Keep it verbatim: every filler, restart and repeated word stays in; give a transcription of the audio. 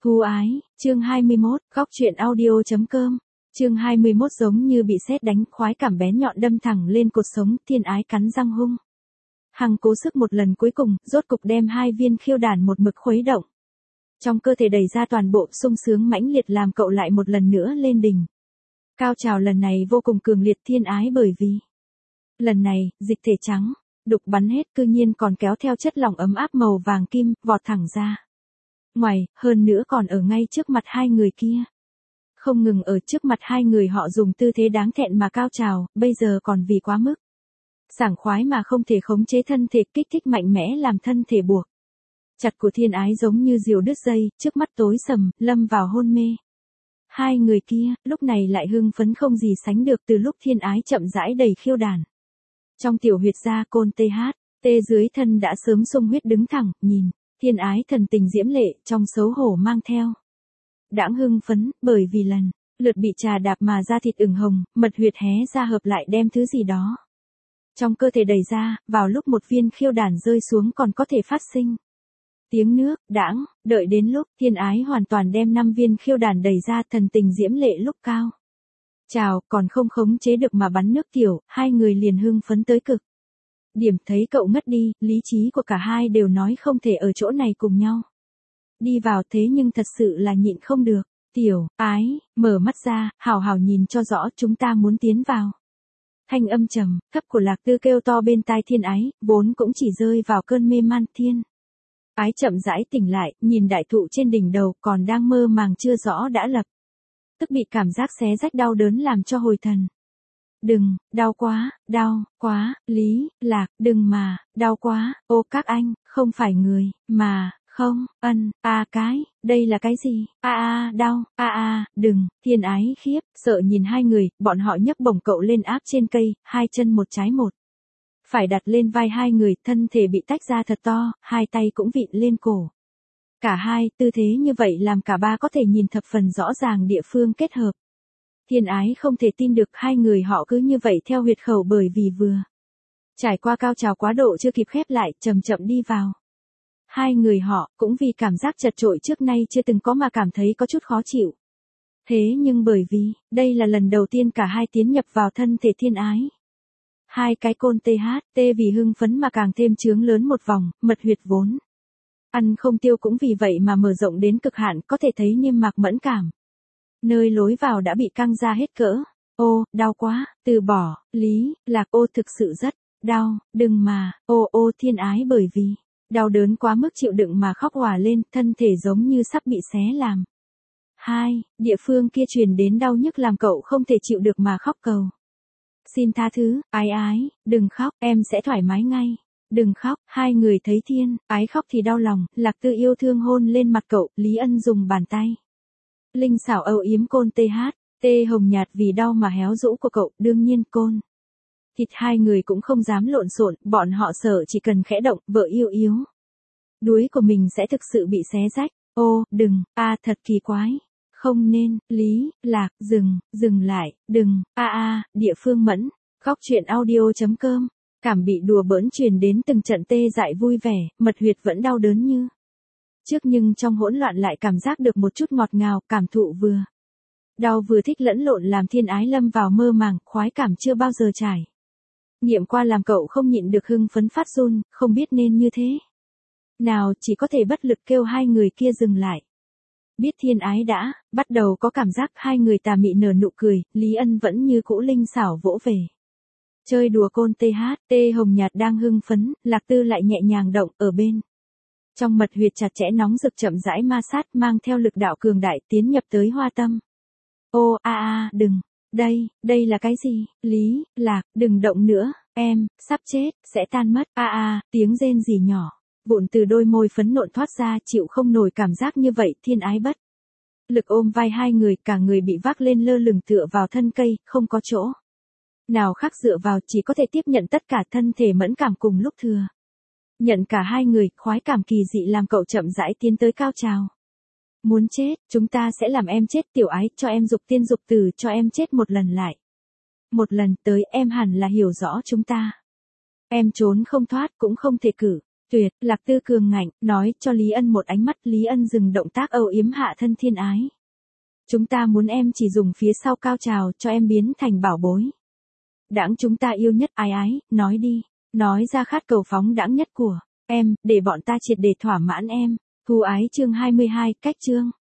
Hu ái, chương hai mươi mốt, góc truyện audio.com. Chương hai mươi mốt giống như bị sét đánh, khoái cảm bén nhọn đâm thẳng lên cột sống, Thiên Ái cắn răng hung hăng cố sức một lần cuối cùng, rốt cục đem hai viên khiêu đản một mực khuấy động. Trong cơ thể đẩy ra toàn bộ sung sướng mãnh liệt làm cậu lại một lần nữa lên đỉnh. Cao trào lần này vô cùng cường liệt Thiên Ái bởi vì lần này, dịch thể trắng, đục bắn hết cư nhiên còn kéo theo chất lỏng ấm áp màu vàng kim, vọt thẳng ra. Ngoài, hơn nữa còn ở ngay trước mặt hai người kia. Không ngừng ở trước mặt hai người họ dùng tư thế đáng thẹn mà cao trào, bây giờ còn vì quá mức sảng khoái mà không thể khống chế thân thể, kích thích mạnh mẽ làm thân thể buộc chặt của Thiên Ái giống như diều đứt dây, trước mắt tối sầm, lâm vào hôn mê. Hai người kia, lúc này lại hưng phấn không gì sánh được từ lúc Thiên Ái chậm rãi đầy khiêu đàn. Trong tiểu huyệt gia côn tê hát, tê dưới thân đã sớm sung huyết đứng thẳng, nhìn, Thiên Ái thần tình diễm lệ, trong xấu hổ mang theo đãng hưng phấn, bởi vì lần lượt bị trà đạp mà da thịt ửng hồng, mật huyệt hé ra hợp lại đem thứ gì đó trong cơ thể đẩy ra, vào lúc một viên khiêu đàn rơi xuống còn có thể phát sinh tiếng nước, đãng, đợi đến lúc Thiên Ái hoàn toàn đem năm viên khiêu đàn đẩy ra, thần tình diễm lệ lúc cao trào, còn không khống chế được mà bắn nước tiểu, hai người liền hưng phấn tới cực điểm, thấy cậu ngất đi, lý trí của cả hai đều nói không thể ở chỗ này cùng nhau đi vào, thế nhưng thật sự là nhịn không được. Tiểu Ái, mở mắt ra, hào hào nhìn cho rõ, chúng ta muốn tiến vào. Thanh âm trầm, thấp của Lạc Tư kêu to bên tai Thiên Ái, vốn cũng chỉ rơi vào cơn mê man. Thiên Ái chậm rãi tỉnh lại, nhìn đại thụ trên đỉnh đầu, còn đang mơ màng chưa rõ đã lập tức bị cảm giác xé rách đau đớn làm cho hồi thần. Đừng, đau quá, đau, quá, Lý, Lạc, đừng mà, đau quá, ô các anh, không phải người, mà, không, ân, a à, cái, đây là cái gì, a à, a, à, đau, a à, a, à, đừng, Thiên Ái khiếp, sợ nhìn hai người, bọn họ nhấc bổng cậu lên áp trên cây, hai chân một trái một. Phải đặt lên vai hai người, thân thể bị tách ra thật to, hai tay cũng vịn lên cổ. Cả hai, tư thế như vậy làm cả ba có thể nhìn thập phần rõ ràng địa phương kết hợp. Thiên Ái không thể tin được hai người họ cứ như vậy theo huyệt khẩu bởi vì vừa trải qua cao trào quá độ chưa kịp khép lại, chậm chậm đi vào. Hai người họ cũng vì cảm giác chật chội trước nay chưa từng có mà cảm thấy có chút khó chịu. Thế nhưng bởi vì, đây là lần đầu tiên cả hai tiến nhập vào thân thể Thiên Ái. Hai cái côn tê hát, tê vì hưng phấn mà càng thêm trướng lớn một vòng, mật huyệt vốn ăn không tiêu cũng vì vậy mà mở rộng đến cực hạn, có thể thấy niêm mạc mẫn cảm. Nơi lối vào đã bị căng ra hết cỡ. Ô, đau quá, từ bỏ, Lý, Lạc, ô thực sự rất đau, đừng mà, ô ô Thiên Ái bởi vì đau đớn quá mức chịu đựng mà khóc òa lên, thân thể giống như sắp bị xé làm hai, địa phương kia truyền đến đau nhức làm cậu không thể chịu được mà khóc cầu. Xin tha thứ, Ái Ái, đừng khóc, em sẽ thoải mái ngay. Đừng khóc, hai người thấy Thiên Ái khóc thì đau lòng, Lạc Tư yêu thương hôn lên mặt cậu, Lý Ân dùng bàn tay linh xảo âu yếm côn tê hát, tê hồng nhạt vì đau mà héo rũ của cậu, đương nhiên côn thịt hai người cũng không dám lộn xộn, bọn họ sợ chỉ cần khẽ động, vợ yêu yếu đuối của mình sẽ thực sự bị xé rách. Ô, đừng, a à, thật kỳ quái. Không nên, Lý, Lạc, dừng, dừng lại, đừng, a à, a, à, địa phương mẫn, góc truyện audio.com. Cảm bị đùa bỡn truyền đến từng trận tê dại vui vẻ, mật huyệt vẫn đau đớn như trước nhưng trong hỗn loạn lại cảm giác được một chút ngọt ngào, cảm thụ vừa đau vừa thích lẫn lộn làm Thiên Ái lâm vào mơ màng, khoái cảm chưa bao giờ trải nghiệm qua làm cậu không nhịn được hưng phấn phát run, không biết nên như thế nào, chỉ có thể bất lực kêu hai người kia dừng lại. Biết Thiên Ái đã bắt đầu có cảm giác, hai người tà mị nở nụ cười, Lý Ân vẫn như cũ linh xảo vỗ về chơi đùa côn tê hát, tê hồng nhạt đang hưng phấn, Lạc Tư lại nhẹ nhàng động ở bên trong mật huyệt chặt chẽ nóng rực chậm rãi ma sát, mang theo lực đạo cường đại tiến nhập tới hoa tâm. Ô a a, đừng, đây, đây là cái gì? Lý, Lạc, đừng động nữa, em sắp chết, sẽ tan mất. A a, tiếng rên rỉ nhỏ vụn từ đôi môi phấn nộn thoát ra, chịu không nổi cảm giác như vậy, Thiên Ái bất lực ôm vai hai người, cả người bị vác lên lơ lửng tựa vào thân cây, không có chỗ nào khác dựa vào, chỉ có thể tiếp nhận tất cả, thân thể mẫn cảm cùng lúc thừa nhận cả hai người, khoái cảm kỳ dị làm cậu chậm rãi tiến tới cao trào. Muốn chết, chúng ta sẽ làm em chết. Tiểu Ái, cho em dục tiên dục tử, cho em chết một lần lại. Một lần tới, em hẳn là hiểu rõ chúng ta. Em trốn không thoát cũng không thể cử Tuyệt, Lạc Tư cường ngạnh, nói cho Lý Ân một ánh mắt. Lý Ân dừng động tác âu yếm hạ thân thiên ái. Chúng ta muốn em chỉ dùng phía sau cao trào cho em biến thành bảo bối. Đãng chúng ta yêu nhất ái ái, nói đi. Nói ra khát cầu phóng đãng nhất của em, để bọn ta triệt để thỏa mãn em. Thu ái chương hai mươi hai, cách chương.